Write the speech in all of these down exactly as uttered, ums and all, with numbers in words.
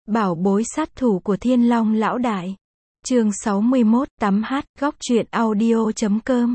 Bảo bối sát thủ của Thiên Long lão đại. Chương sáu mươi mốt, tắm hát, góc truyện audio chấm com.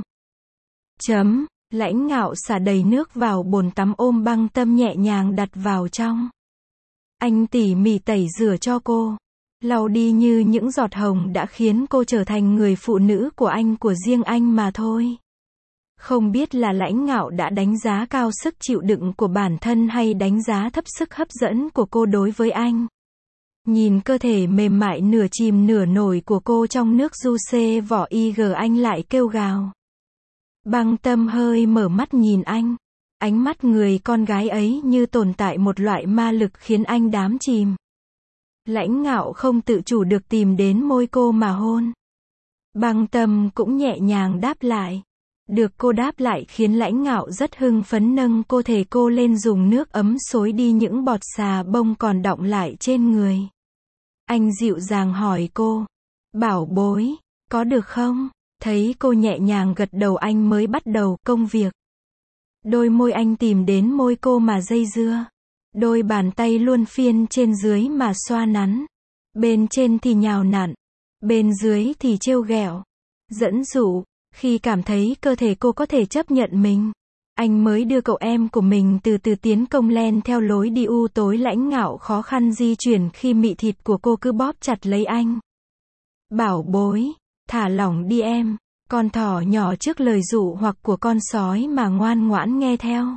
Chấm, Lãnh Ngạo xả đầy nước vào bồn tắm, ôm Băng Tâm nhẹ nhàng đặt vào trong. Anh tỉ mỉ tẩy rửa cho cô, lau đi như những giọt hồng đã khiến cô trở thành người phụ nữ của anh, của riêng anh mà thôi. Không biết là Lãnh Ngạo đã đánh giá cao sức chịu đựng của bản thân hay đánh giá thấp sức hấp dẫn của cô đối với anh. Nhìn cơ thể mềm mại nửa chìm nửa nổi của cô trong nước juice vỏ i giê, anh lại kêu gào. Băng Tâm hơi mở mắt nhìn anh. Ánh mắt người con gái ấy như tồn tại một loại ma lực khiến anh đắm chìm. Lãnh Ngạo không tự chủ được tìm đến môi cô mà hôn. Băng Tâm cũng nhẹ nhàng đáp lại. Được cô đáp lại khiến Lãnh Ngạo rất hưng phấn, nâng cô thể cô lên, dùng nước ấm xối đi những bọt xà bông còn đọng lại trên người. Anh dịu dàng hỏi cô, bảo bối, có được không? Thấy cô nhẹ nhàng gật đầu, anh mới bắt đầu công việc. Đôi môi anh tìm đến môi cô mà dây dưa. Đôi bàn tay luân phiên trên dưới mà xoa nắn. Bên trên thì nhào nặn, bên dưới thì trêu ghẹo, dẫn dụ. Khi cảm thấy cơ thể cô có thể chấp nhận mình, anh mới đưa cậu em của mình từ từ tiến công, len theo lối đi u tối. Lãnh Ngạo khó khăn di chuyển khi mị thịt của cô cứ bóp chặt lấy anh. Bảo bối, thả lỏng đi em. Con thỏ nhỏ trước lời dụ hoặc của con sói mà ngoan ngoãn nghe theo.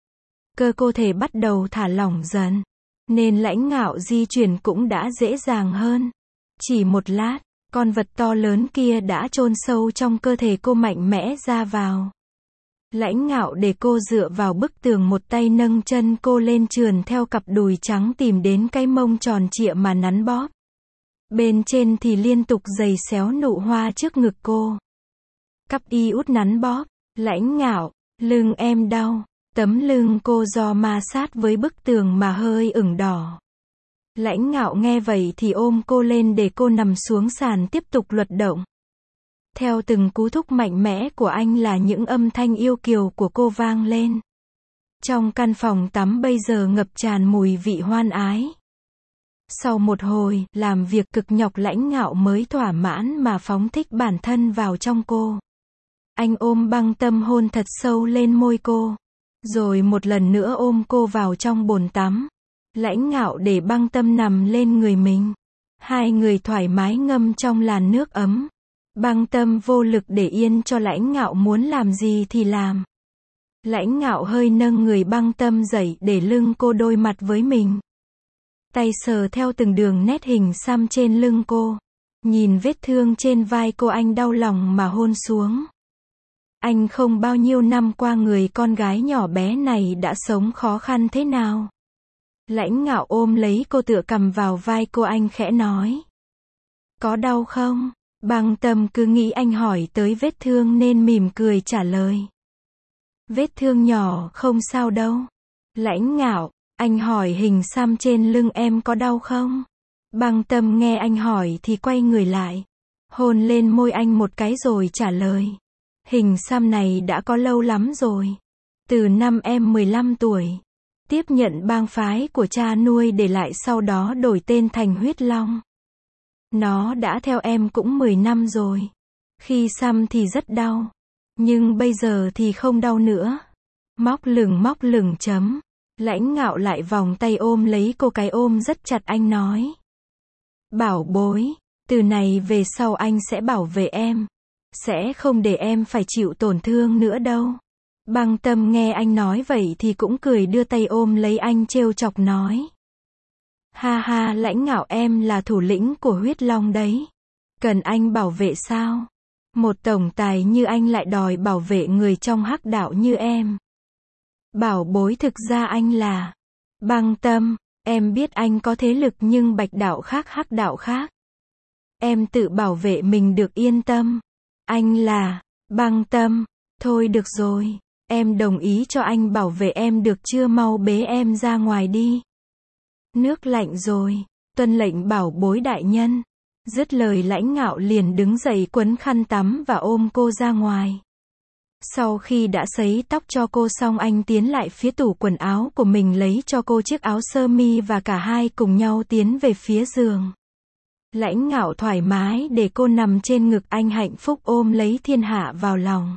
Cơ cô thể bắt đầu thả lỏng dần, nên Lãnh Ngạo di chuyển cũng đã dễ dàng hơn. Chỉ một lát, con vật to lớn kia đã chôn sâu trong cơ thể cô, mạnh mẽ ra vào. Lãnh Ngạo để cô dựa vào bức tường, một tay nâng chân cô lên, trườn theo cặp đùi trắng tìm đến cái mông tròn trịa mà nắn bóp. Bên trên thì liên tục giày xéo nụ hoa trước ngực cô. Cắp y út nắn bóp. Lãnh Ngạo, lưng em đau. Tấm lưng cô do ma sát với bức tường mà hơi ửng đỏ. Lãnh Ngạo nghe vậy thì ôm cô lên để cô nằm xuống sàn, tiếp tục luật động. Theo từng cú thúc mạnh mẽ của anh là những âm thanh yêu kiều của cô vang lên. Trong căn phòng tắm bây giờ ngập tràn mùi vị hoan ái. Sau một hồi làm việc cực nhọc, Lãnh Ngạo mới thỏa mãn mà phóng thích bản thân vào trong cô. Anh ôm Băng Tâm hôn thật sâu lên môi cô, rồi một lần nữa ôm cô vào trong bồn tắm. Lãnh Ngạo để Băng Tâm nằm lên người mình. Hai người thoải mái ngâm trong làn nước ấm. Băng Tâm vô lực để yên cho Lãnh Ngạo muốn làm gì thì làm. Lãnh Ngạo hơi nâng người Băng Tâm dậy để lưng cô đối mặt với mình. Tay sờ theo từng đường nét hình xăm trên lưng cô. Nhìn vết thương trên vai cô, anh đau lòng mà hôn xuống. Anh không bao nhiêu năm qua người con gái nhỏ bé này đã sống khó khăn thế nào. Lãnh Ngạo ôm lấy cô, tựa cầm vào vai cô, anh khẽ nói. Có đau không? Băng Tâm cứ nghĩ anh hỏi tới vết thương nên mỉm cười trả lời. Vết thương nhỏ, không sao đâu. Lãnh Ngạo, anh hỏi hình xăm trên lưng em có đau không? Băng Tâm nghe anh hỏi thì quay người lại, hôn lên môi anh một cái rồi trả lời. Hình xăm này đã có lâu lắm rồi. Từ năm em mười lăm tuổi. Tiếp nhận bang phái của cha nuôi để lại, sau đó đổi tên thành Huyết Long. Nó đã theo em cũng mười năm rồi. Khi xăm thì rất đau, nhưng bây giờ thì không đau nữa. Móc lửng móc lửng chấm. Lãnh Ngạo lại vòng tay ôm lấy cô, cái ôm rất chặt, anh nói. Bảo bối, từ này về sau anh sẽ bảo vệ em. Sẽ không để em phải chịu tổn thương nữa đâu. Băng Tâm nghe anh nói vậy thì cũng cười, đưa tay ôm lấy anh trêu chọc nói. Ha ha, Lãnh Ngạo, em là thủ lĩnh của Huyết Long đấy. Cần anh bảo vệ sao? Một tổng tài như anh lại đòi bảo vệ người trong hắc đạo như em. Bảo bối, thực ra anh là Băng Tâm. Em biết anh có thế lực nhưng bạch đạo khác, hắc đạo khác. Em tự bảo vệ mình được, yên tâm. Anh là Băng Tâm. Thôi được rồi, em đồng ý cho anh bảo vệ em được chưa, mau bế em ra ngoài đi. Nước lạnh rồi, tuân lệnh bảo bối đại nhân. Dứt lời Lãnh Ngạo liền đứng dậy quấn khăn tắm và ôm cô ra ngoài. Sau khi đã sấy tóc cho cô xong anh tiến lại phía tủ quần áo của mình lấy cho cô chiếc áo sơ mi và cả hai cùng nhau tiến về phía giường. Lãnh Ngạo thoải mái để cô nằm trên ngực anh hạnh phúc ôm lấy thiên hạ vào lòng.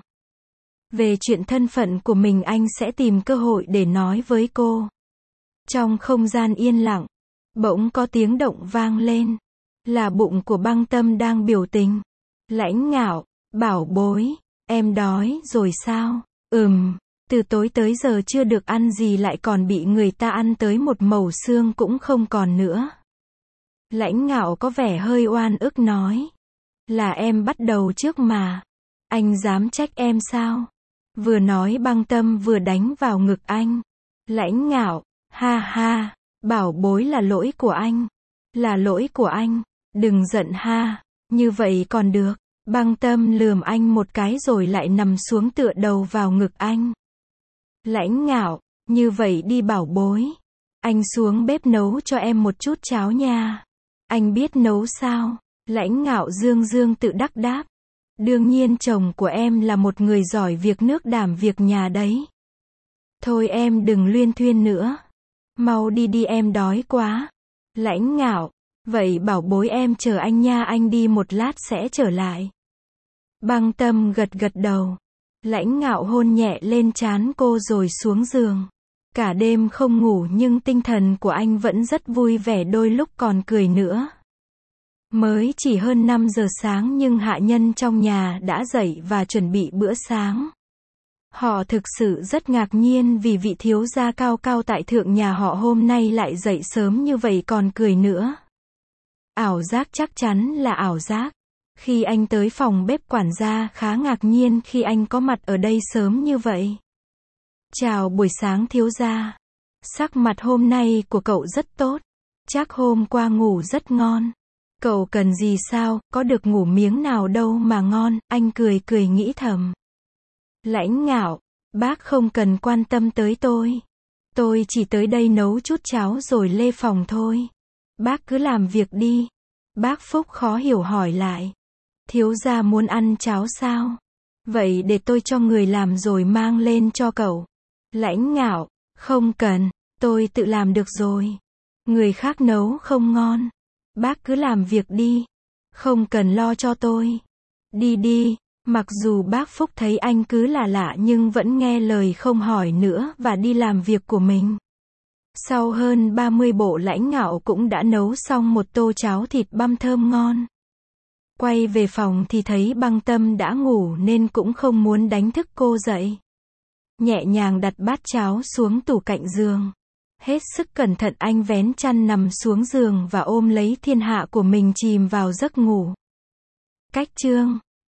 Về chuyện thân phận của mình anh sẽ tìm cơ hội để nói với cô. Trong không gian yên lặng, bỗng có tiếng động vang lên. Là bụng của Băng Tâm đang biểu tình. Lãnh Ngạo, bảo bối, em đói rồi sao? Ừm, từ tối tới giờ chưa được ăn gì lại còn bị người ta ăn tới một mẩu xương cũng không còn nữa. Lãnh Ngạo có vẻ hơi oan ức nói. Là em bắt đầu trước mà. Anh dám trách em sao? Vừa nói Băng Tâm vừa đánh vào ngực anh. Lãnh Ngạo, ha ha, bảo bối là lỗi của anh. Là lỗi của anh, đừng giận ha, như vậy còn được. Băng Tâm lườm anh một cái rồi lại nằm xuống tựa đầu vào ngực anh. Lãnh Ngạo, như vậy đi bảo bối. Anh xuống bếp nấu cho em một chút cháo nha. Anh biết nấu sao? Lãnh Ngạo dương dương tự đắc đáp. Đương nhiên chồng của em là một người giỏi việc nước đảm việc nhà đấy. Thôi em đừng luyên thuyên nữa. Mau đi đi em đói quá. Lãnh Ngạo, vậy bảo bối em chờ anh nha, anh đi một lát sẽ trở lại. Băng Tâm gật gật đầu. Lãnh Ngạo hôn nhẹ lên trán cô rồi xuống giường. Cả đêm không ngủ nhưng tinh thần của anh vẫn rất vui vẻ, đôi lúc còn cười nữa. Mới chỉ hơn năm giờ sáng nhưng hạ nhân trong nhà đã dậy và chuẩn bị bữa sáng. Họ thực sự rất ngạc nhiên vì vị thiếu gia cao cao tại thượng nhà họ hôm nay lại dậy sớm như vậy còn cười nữa. Ảo giác, chắc chắn là ảo giác. Khi anh tới phòng bếp, quản gia khá ngạc nhiên khi anh có mặt ở đây sớm như vậy. Chào buổi sáng thiếu gia. Sắc mặt hôm nay của cậu rất tốt. Chắc hôm qua ngủ rất ngon. Cậu cần gì sao, có được ngủ miếng nào đâu mà ngon, anh cười cười nghĩ thầm. Lãnh Ngạo, bác không cần quan tâm tới tôi. Tôi chỉ tới đây nấu chút cháo rồi lê phòng thôi. Bác cứ làm việc đi. Bác Phúc khó hiểu hỏi lại. Thiếu gia muốn ăn cháo sao? Vậy để tôi cho người làm rồi mang lên cho cậu. Lãnh Ngạo, không cần, tôi tự làm được rồi. Người khác nấu không ngon. Bác cứ làm việc đi. Không cần lo cho tôi. Đi đi. Mặc dù bác Phúc thấy anh cứ là lạ nhưng vẫn nghe lời không hỏi nữa và đi làm việc của mình. Sau hơn ba mươi bộ, Lãnh Ngạo cũng đã nấu xong một tô cháo thịt băm thơm ngon. Quay về phòng thì thấy Băng Tâm đã ngủ nên cũng không muốn đánh thức cô dậy. Nhẹ nhàng đặt bát cháo xuống tủ cạnh giường. Hết sức cẩn thận anh vén chăn nằm xuống giường và ôm lấy thiên hạ của mình chìm vào giấc ngủ. Cách chương